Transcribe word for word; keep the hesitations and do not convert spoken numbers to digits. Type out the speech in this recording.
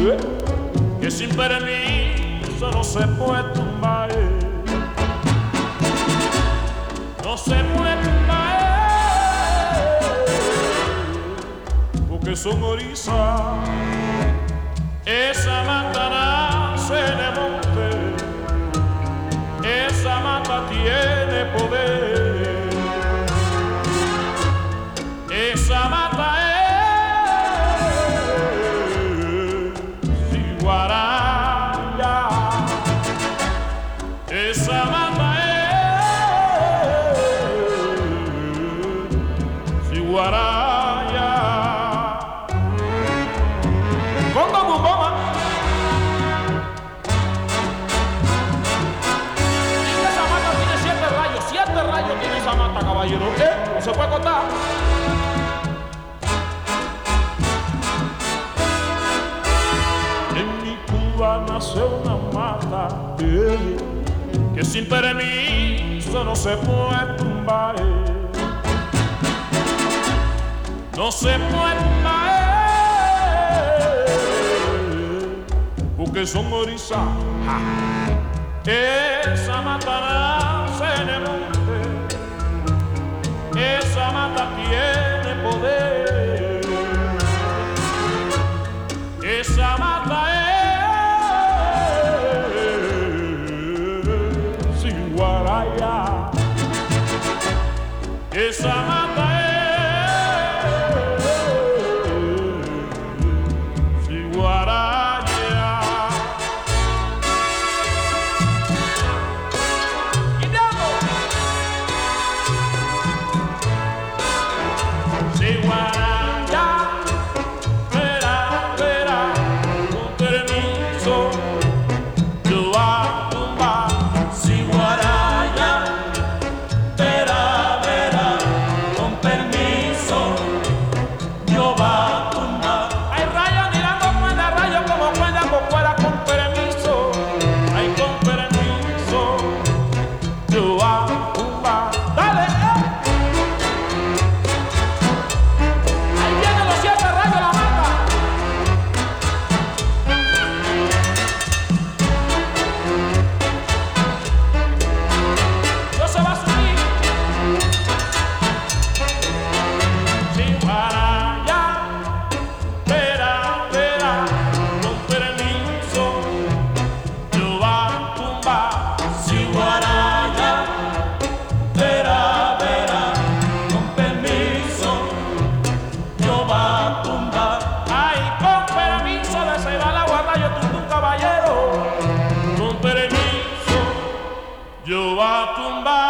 que sin permiso no se puede tumbar, no se puede tumbar, porque son orizas. Esa mata nace en el monte, esa mata tiene poder, esa mata es Ciguaraya, esa mata es Ciguaraya. Congo Bumboma. Esa mata tiene siete rayos, siete rayos tiene esa mata, caballero. ¿Eh? No se puede contar. En mi Cuba nace una mata eh, que sin permiso no se puede tumbar, no se puede tumbar, porque son orizas. Esa mata nace en el monte, esa mata tiene poder, esa mata es Ciguaraya, esa mata es Ciguaraya. Yo va a tumbar.